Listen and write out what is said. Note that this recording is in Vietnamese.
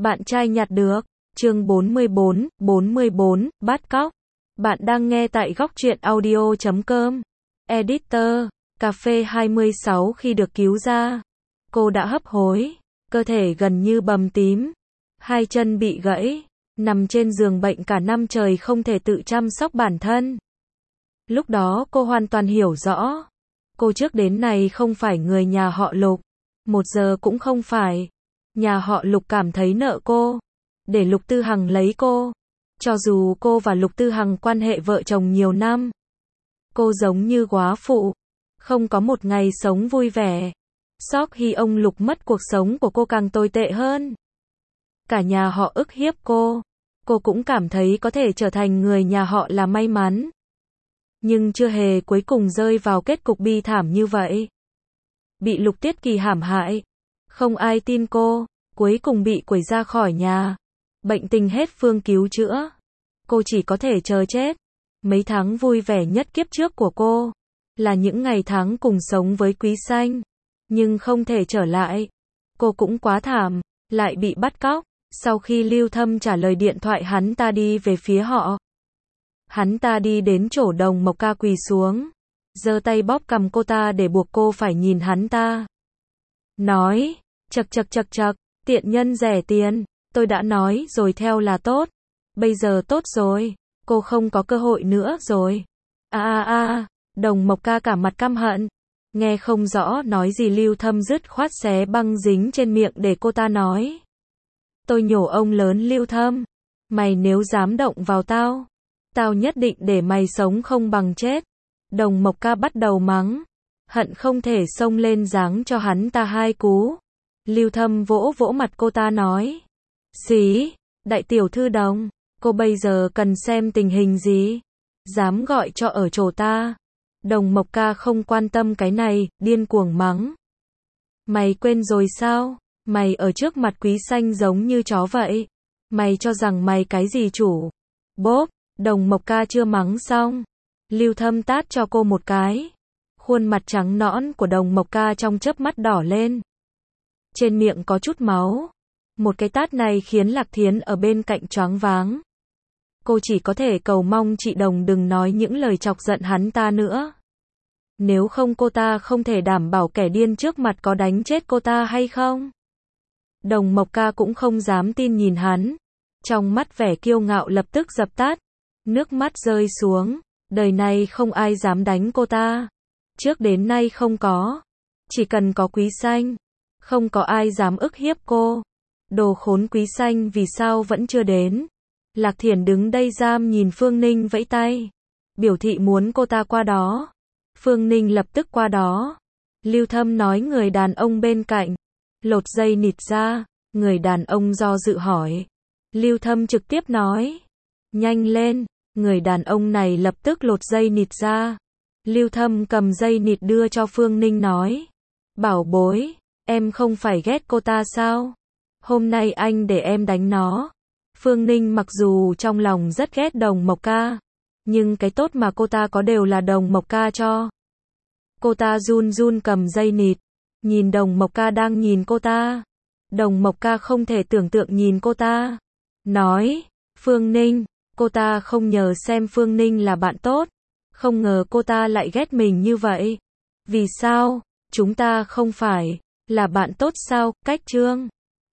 Bạn trai nhặt được. Chương 44, bắt cóc. Bạn đang nghe tại góc truyện audio.com. Editor, cà phê 26 khi được cứu ra. Cô đã hấp hối, cơ thể gần như bầm tím, hai chân bị gãy, nằm trên giường bệnh cả năm trời không thể tự chăm sóc bản thân. Lúc đó cô hoàn toàn hiểu rõ, cô trước đến nay không phải người nhà họ Lục, một giờ cũng không phải. Nhà họ Lục cảm thấy nợ cô, để Lục Tư Hằng lấy cô. Cho dù cô và Lục Tư Hằng quan hệ vợ chồng nhiều năm, cô giống như góa phụ, không có một ngày sống vui vẻ. Sau khi ông Lục mất, cuộc sống của cô càng tồi tệ hơn. Cả nhà họ ức hiếp cô cũng cảm thấy có thể trở thành người nhà họ là may mắn. Nhưng chưa hề cuối cùng rơi vào kết cục bi thảm như vậy. Bị Lục Tiết Kỳ hãm hại, không ai tin cô, cuối cùng bị quẩy ra khỏi nhà. Bệnh tình hết phương cứu chữa, cô chỉ có thể chờ chết. Mấy tháng vui vẻ nhất kiếp trước của cô là những ngày tháng cùng sống với Quý Xanh, nhưng không thể trở lại. Cô cũng quá thảm, lại bị bắt cóc. Sau khi Lưu Thâm trả lời điện thoại, hắn ta đi về phía họ. Hắn ta đi đến chỗ Đồng Mộc Ca quỳ xuống, giơ tay bóp cằm cô ta để buộc cô phải nhìn hắn ta. Nói, chậc, tiện nhân rẻ tiền, tôi đã nói rồi theo là tốt. Bây giờ tốt rồi, cô không có cơ hội nữa rồi. Đồng Mộc Ca cả mặt căm hận, nghe không rõ nói gì. Lưu Thâm dứt khoát xé băng dính trên miệng để cô ta nói. Tôi nhổ ông lớn Lưu Thâm, mày nếu dám động vào tao nhất định để mày sống không bằng chết. Đồng Mộc Ca bắt đầu mắng, hận không thể xông lên giáng cho hắn ta hai cú. Lưu Thâm vỗ vỗ mặt cô ta nói, xí, đại tiểu thư Đồng, cô bây giờ cần xem tình hình gì, dám gọi cho ở chỗ ta. Đồng Mộc Ca không quan tâm cái này, điên cuồng mắng. Mày quên rồi sao? Mày ở trước mặt Quý Xanh giống như chó vậy. Mày cho rằng mày cái gì chủ? Bốp, Đồng Mộc Ca chưa mắng xong, Lưu Thâm tát cho cô một cái. Khuôn mặt trắng nõn của Đồng Mộc Ca trong chớp mắt đỏ lên, trên miệng có chút máu. Một cái tát này khiến Lạc Thiến ở bên cạnh choáng váng. Cô chỉ có thể cầu mong chị Đồng đừng nói những lời chọc giận hắn ta nữa. Nếu không cô ta không thể đảm bảo kẻ điên trước mặt có đánh chết cô ta hay không. Đồng Mộc Ca cũng không dám tin nhìn hắn, trong mắt vẻ kiêu ngạo lập tức dập tắt, nước mắt rơi xuống. Đời này không ai dám đánh cô ta, trước đến nay không có, chỉ cần có Quý Xanh, không có ai dám ức hiếp cô. Đồ khốn, Quý Xanh vì sao vẫn chưa đến? Lạc Thiển đứng đây giam nhìn Phương Ninh vẫy tay, biểu thị muốn cô ta qua đó. Phương Ninh lập tức qua đó. Lưu Thâm nói người đàn ông bên cạnh, lột dây nịt ra. Người đàn ông do dự hỏi. Lưu Thâm trực tiếp nói, nhanh lên. Người đàn ông này lập tức lột dây nịt ra. Lưu Thâm cầm dây nịt đưa cho Phương Ninh nói, bảo bối, em không phải ghét cô ta sao? Hôm nay anh để em đánh nó. Phương Ninh mặc dù trong lòng rất ghét Đồng Mộc Ca, nhưng cái tốt mà cô ta có đều là Đồng Mộc Ca cho. Cô ta run run cầm dây nịt, nhìn Đồng Mộc Ca đang nhìn cô ta. Đồng Mộc Ca không thể tưởng tượng nhìn cô ta, nói, Phương Ninh. Cô ta không nhờ xem Phương Ninh là bạn tốt, không ngờ cô ta lại ghét mình như vậy. Vì sao? Chúng ta không phải là bạn tốt sao? Cách chương